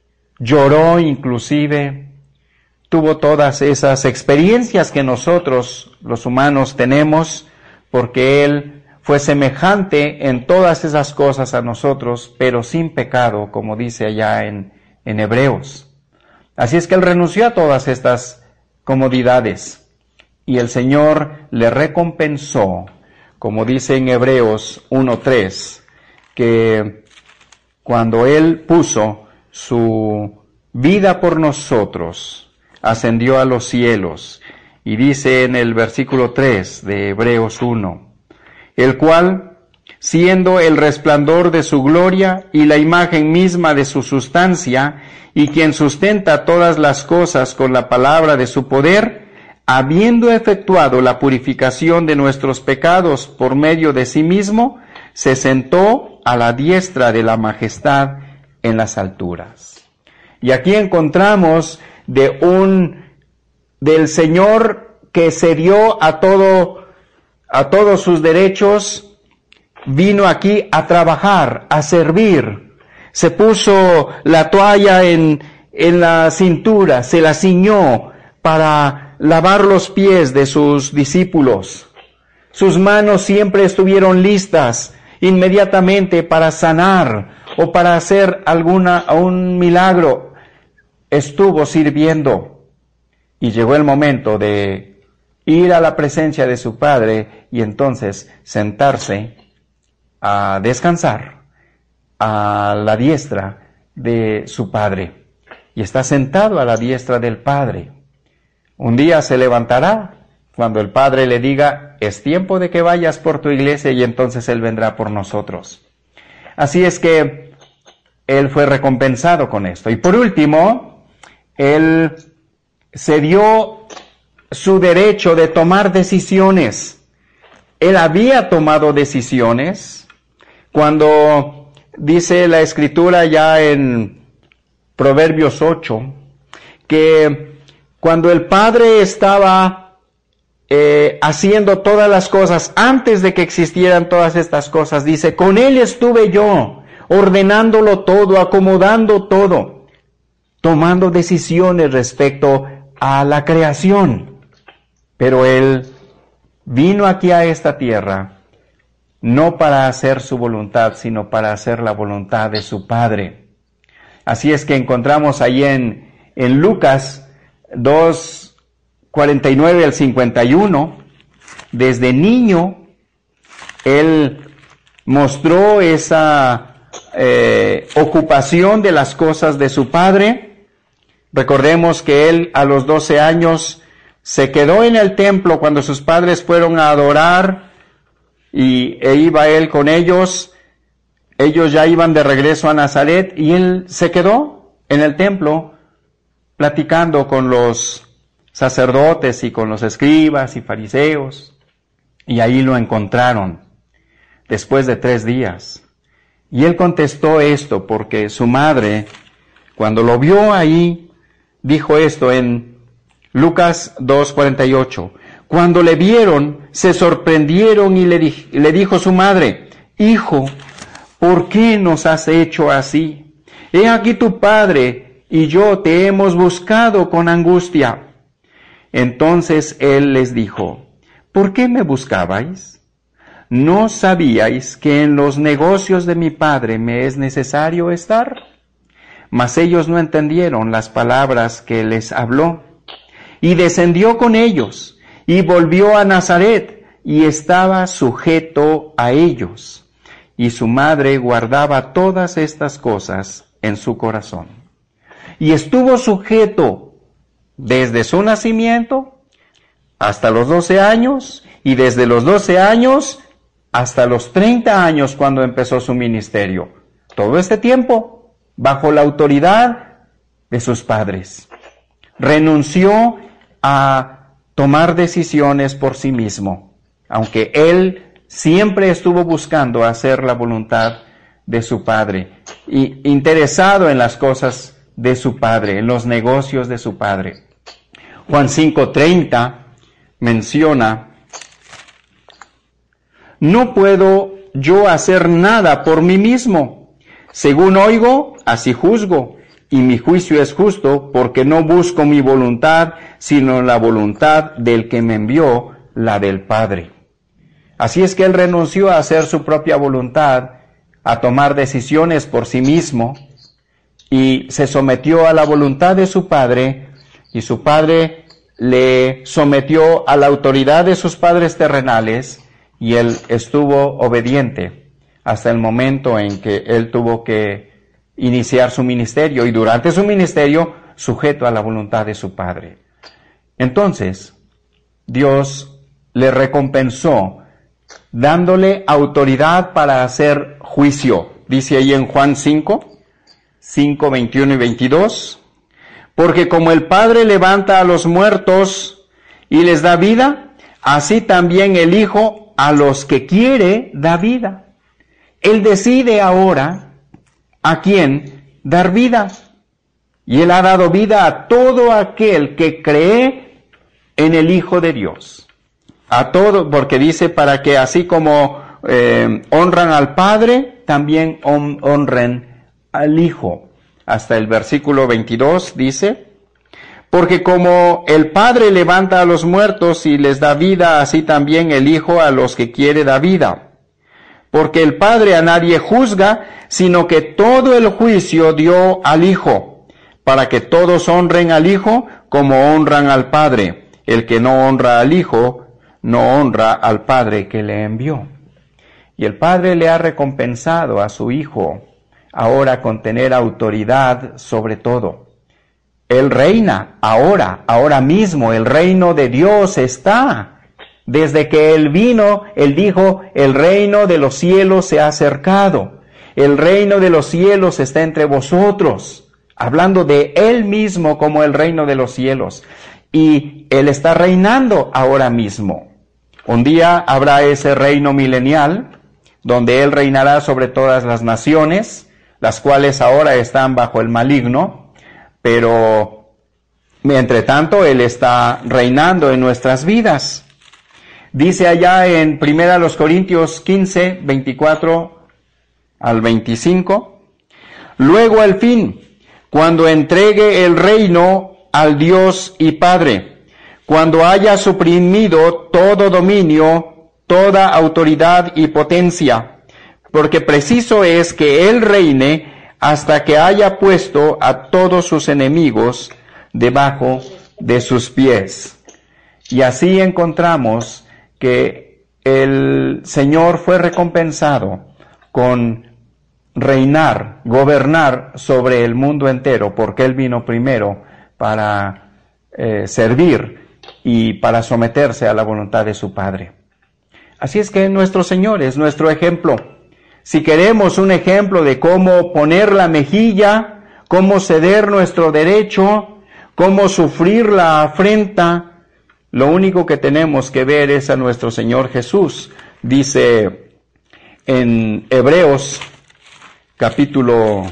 lloró inclusive, tuvo todas esas experiencias que nosotros los humanos tenemos, porque Él fue semejante en todas esas cosas a nosotros, pero sin pecado, como dice allá en, en Hebreos. Así es que Él renunció a todas estas comodidades y el Señor le recompensó, como dice en Hebreos uno tres, que cuando Él puso su vida por nosotros, ascendió a los cielos, y dice en el versículo tres de Hebreos uno, el cual, siendo el resplandor de su gloria y la imagen misma de su sustancia, y quien sustenta todas las cosas con la palabra de su poder, habiendo efectuado la purificación de nuestros pecados por medio de sí mismo, se sentó a la diestra de la majestad en las alturas. Y aquí encontramos de un, del Señor que se dio a todo, a todos sus derechos, vino aquí a trabajar, a servir. Se puso la toalla en, en la cintura, se la ciñó para lavar los pies de sus discípulos. Sus manos siempre estuvieron listas inmediatamente para sanar o para hacer alguna, un milagro. Estuvo sirviendo y llegó el momento de ir a la presencia de su Padre y entonces sentarse a descansar a la diestra de su Padre. Y está sentado a la diestra del Padre. Un día se levantará cuando el Padre le diga, es tiempo de que vayas por tu iglesia, y entonces Él vendrá por nosotros. Así es que Él fue recompensado con esto. Y por último, Él se dio su derecho de tomar decisiones. Él había tomado decisiones cuando dice la Escritura ya en Proverbios ocho, que cuando el Padre estaba eh, haciendo todas las cosas, antes de que existieran todas estas cosas, dice, con Él estuve yo, ordenándolo todo, acomodando todo, tomando decisiones respecto a la creación. Pero Él vino aquí a esta tierra, no para hacer su voluntad, sino para hacer la voluntad de su Padre. Así es que encontramos ahí en, en Lucas dos, cuarenta y nueve al cincuenta y uno, desde niño, Él mostró esa eh, ocupación de las cosas de su Padre. Recordemos que Él a los doce años se quedó en el templo cuando sus padres fueron a adorar y e iba Él con ellos. Ellos ya iban de regreso a Nazaret y Él se quedó en el templo platicando con los sacerdotes y con los escribas y fariseos. Y ahí lo encontraron después de tres días. Y Él contestó esto porque su madre, cuando lo vio ahí, dijo esto en Lucas dos, cuarenta y ocho. Cuando le vieron, se sorprendieron y le, di- le dijo su madre, Hijo, ¿por qué nos has hecho así? He aquí tu padre y yo te hemos buscado con angustia. Entonces Él les dijo, ¿por qué me buscabais? ¿No sabíais que en los negocios de mi padre me es necesario estar? Mas ellos no entendieron las palabras que les habló. Y descendió con ellos, y volvió a Nazaret, y estaba sujeto a ellos. Y su madre guardaba todas estas cosas en su corazón. Y estuvo sujeto desde su nacimiento hasta los doce años, y desde los doce años hasta los treinta años cuando empezó su ministerio. Todo este tiempo bajo la autoridad de sus padres. Renunció a tomar decisiones por sí mismo, aunque él siempre estuvo buscando hacer la voluntad de su padre y interesado en las cosas de su padre, en los negocios de su padre. Juan cinco treinta menciona, no puedo yo hacer nada por mí mismo. Según oigo, así juzgo. Y mi juicio es justo, porque no busco mi voluntad, sino la voluntad del que me envió, la del Padre. Así es que él renunció a hacer su propia voluntad, a tomar decisiones por sí mismo, y se sometió a la voluntad de su Padre, y su Padre le sometió a la autoridad de sus padres terrenales, y él estuvo obediente hasta el momento en que él tuvo que iniciar su ministerio y durante su ministerio sujeto a la voluntad de su Padre. Entonces, Dios le recompensó dándole autoridad para hacer juicio. Dice ahí en Juan cinco, cinco, veintiuno y veintidós, porque como el Padre levanta a los muertos y les da vida, así también el Hijo a los que quiere da vida. Él decide ahora a quién dar vida. Y Él ha dado vida a todo aquel que cree en el Hijo de Dios. A todo, porque dice para que así como eh, honran al Padre, también hon- honren al Hijo. Hasta el versículo veintidós dice, porque como el Padre levanta a los muertos y les da vida, así también el Hijo a los que quiere da vida. Porque el Padre a nadie juzga, sino que todo el juicio dio al Hijo, para que todos honren al Hijo como honran al Padre. El que no honra al Hijo, no honra al Padre que le envió. Y el Padre le ha recompensado a su Hijo, ahora con tener autoridad sobre todo. Él reina ahora, ahora mismo, el reino de Dios está. Desde que Él vino, Él dijo, el reino de los cielos se ha acercado. El reino de los cielos está entre vosotros. Hablando de Él mismo como el reino de los cielos. Y Él está reinando ahora mismo. Un día habrá ese reino milenial, donde Él reinará sobre todas las naciones, las cuales ahora están bajo el maligno. pero entre tanto Él está reinando en nuestras vidas. Dice allá en Primera los Corintios quince, veinticuatro al veinticinco, luego al fin, cuando entregue el reino al Dios y Padre, cuando haya suprimido todo dominio, toda autoridad y potencia, porque preciso es que Él reine hasta que haya puesto a todos sus enemigos debajo de sus pies. Y así encontramos que el Señor fue recompensado con reinar, gobernar sobre el mundo entero, porque Él vino primero para eh, servir y para someterse a la voluntad de su Padre. Así es que nuestro Señor es nuestro ejemplo. Si queremos un ejemplo de cómo poner la mejilla, cómo ceder nuestro derecho, cómo sufrir la afrenta, lo único que tenemos que ver es a nuestro Señor Jesús. Dice en Hebreos capítulo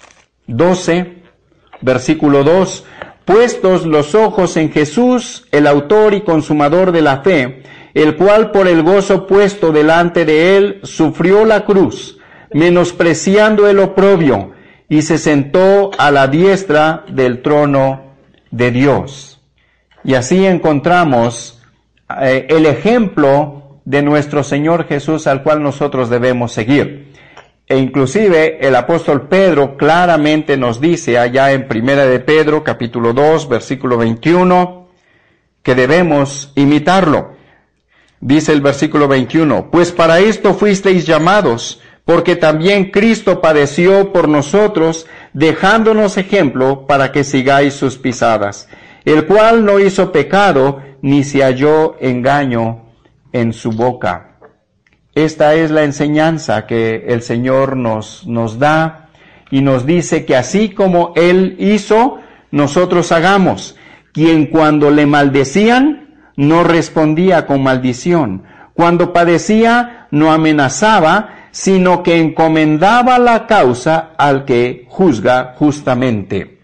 doce, versículo dos, puestos los ojos en Jesús, el autor y consumador de la fe, el cual por el gozo puesto delante de él sufrió la cruz, menospreciando el oprobio, y se sentó a la diestra del trono de Dios. Y así encontramos eh, el ejemplo de nuestro Señor Jesús al cual nosotros debemos seguir. E inclusive el apóstol Pedro claramente nos dice allá en Primera de Pedro, capítulo dos, versículo veintiuno, que debemos imitarlo. Dice el versículo veintiuno, pues para esto fuisteis llamados, porque también Cristo padeció por nosotros, dejándonos ejemplo para que sigáis sus pisadas, el cual no hizo pecado, ni se halló engaño en su boca. Esta es la enseñanza que el Señor nos, nos da y nos dice que así como Él hizo, nosotros hagamos. Quien cuando le maldecían, no respondía con maldición. Cuando padecía, no amenazaba, sino que encomendaba la causa al que juzga justamente.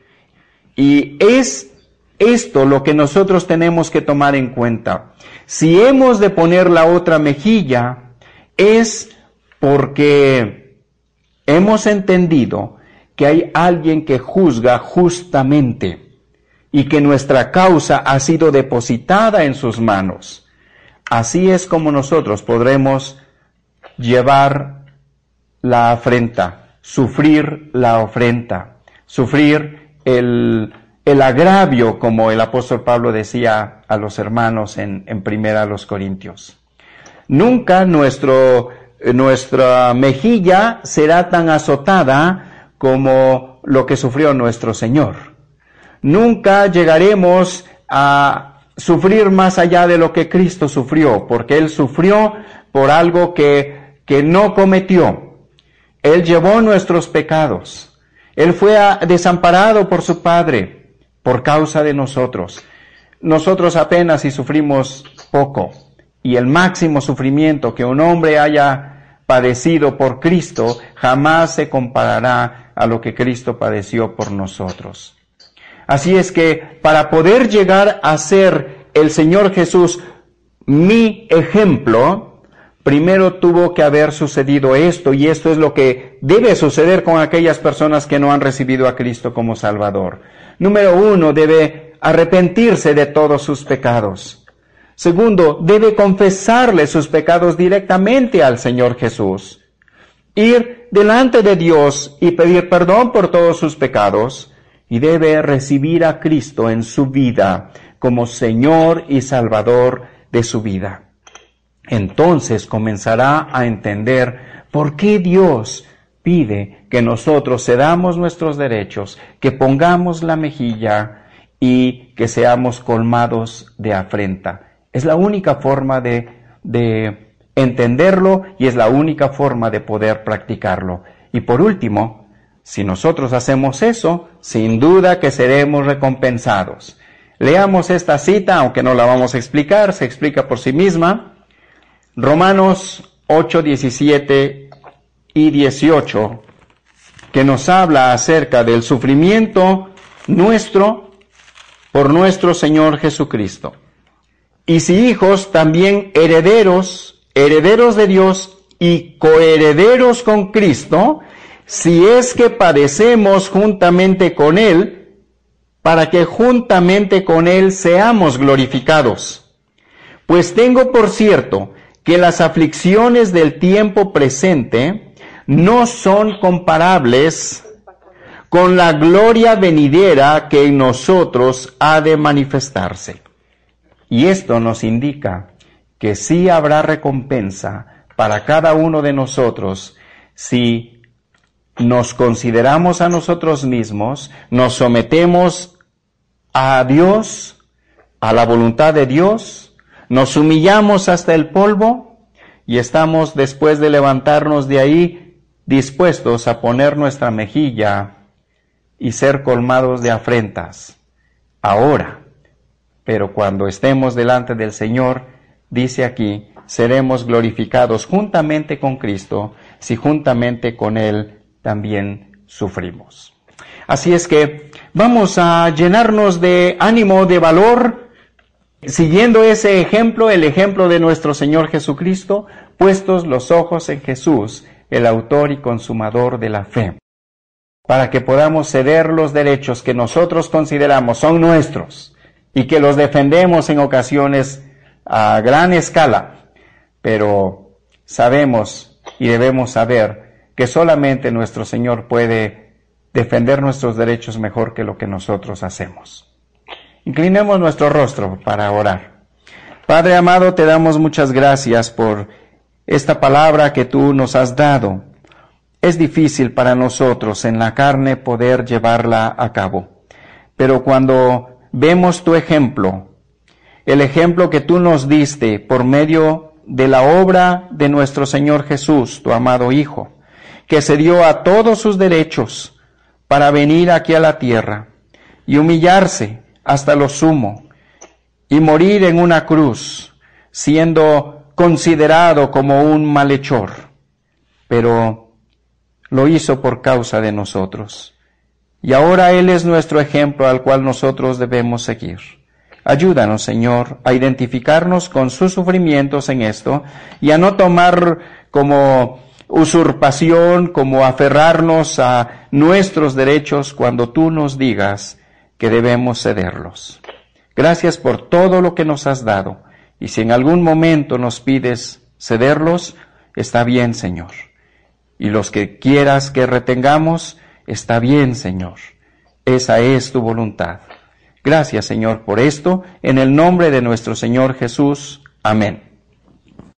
Y es esto lo que nosotros tenemos que tomar en cuenta. Si hemos de poner la otra mejilla, es porque hemos entendido que hay alguien que juzga justamente y que nuestra causa ha sido depositada en sus manos. Así es como nosotros podremos llevar la afrenta, sufrir la afrenta, sufrir el, el agravio, como el apóstol Pablo decía a los hermanos en, en Primera a los Corintios. Nunca nuestro, nuestra mejilla será tan azotada como lo que sufrió nuestro Señor. Nunca llegaremos a sufrir más allá de lo que Cristo sufrió, porque Él sufrió por algo que, que no cometió. Él llevó nuestros pecados. Él fue desamparado por su Padre por causa de nosotros. Nosotros apenas si sufrimos poco. Y el máximo sufrimiento que un hombre haya padecido por Cristo jamás se comparará a lo que Cristo padeció por nosotros. Así es que para poder llegar a ser el Señor Jesús mi ejemplo, primero tuvo que haber sucedido esto, y esto es lo que debe suceder con aquellas personas que no han recibido a Cristo como Salvador. Número uno, debe arrepentirse de todos sus pecados. Segundo, debe confesarle sus pecados directamente al Señor Jesús. Ir delante de Dios y pedir perdón por todos sus pecados. Y debe recibir a Cristo en su vida como Señor y Salvador de su vida. Entonces comenzará a entender por qué Dios pide que nosotros cedamos nuestros derechos, que pongamos la mejilla y que seamos colmados de afrenta. Es la única forma de, de entenderlo y es la única forma de poder practicarlo. Y por último, si nosotros hacemos eso, sin duda que seremos recompensados. Leamos esta cita, aunque no la vamos a explicar, se explica por sí misma. Romanos ocho, diecisiete y dieciocho, que nos habla acerca del sufrimiento nuestro por nuestro Señor Jesucristo. Y si hijos, también herederos, herederos de Dios y coherederos con Cristo, si es que padecemos juntamente con Él, para que juntamente con Él seamos glorificados. Pues tengo por cierto que las aflicciones del tiempo presente no son comparables con la gloria venidera que en nosotros ha de manifestarse. Y esto nos indica que sí habrá recompensa para cada uno de nosotros si nos consideramos a nosotros mismos, nos sometemos a Dios, a la voluntad de Dios, nos humillamos hasta el polvo y estamos, después de levantarnos de ahí, dispuestos a poner nuestra mejilla y ser colmados de afrentas. Ahora, pero cuando estemos delante del Señor, dice aquí, seremos glorificados juntamente con Cristo, si juntamente con Él también sufrimos. Así es que vamos a llenarnos de ánimo, de valor, siguiendo ese ejemplo, el ejemplo de nuestro Señor Jesucristo, puestos los ojos en Jesús, el autor y consumador de la fe, para que podamos ceder los derechos que nosotros consideramos son nuestros y que los defendemos en ocasiones a gran escala, pero sabemos y debemos saber que solamente nuestro Señor puede defender nuestros derechos mejor que lo que nosotros hacemos. Inclinemos nuestro rostro para orar. Padre amado, te damos muchas gracias por esta palabra que tú nos has dado. Es difícil para nosotros en la carne poder llevarla a cabo, pero cuando vemos tu ejemplo, el ejemplo que tú nos diste por medio de la obra de nuestro Señor Jesús, tu amado Hijo, que se dio a todos sus derechos para venir aquí a la tierra y humillarse hasta lo sumo y morir en una cruz, siendo considerado como un malhechor, pero lo hizo por causa de nosotros. Y ahora Él es nuestro ejemplo al cual nosotros debemos seguir. Ayúdanos, Señor, a identificarnos con sus sufrimientos en esto y a no tomar como usurpación, como aferrarnos a nuestros derechos cuando tú nos digas que debemos cederlos. Gracias por todo lo que nos has dado. Y si en algún momento nos pides cederlos, está bien, Señor. Y los que quieras que retengamos, está bien, Señor. Esa es tu voluntad. Gracias, Señor, por esto, en el nombre de nuestro Señor Jesús. Amén.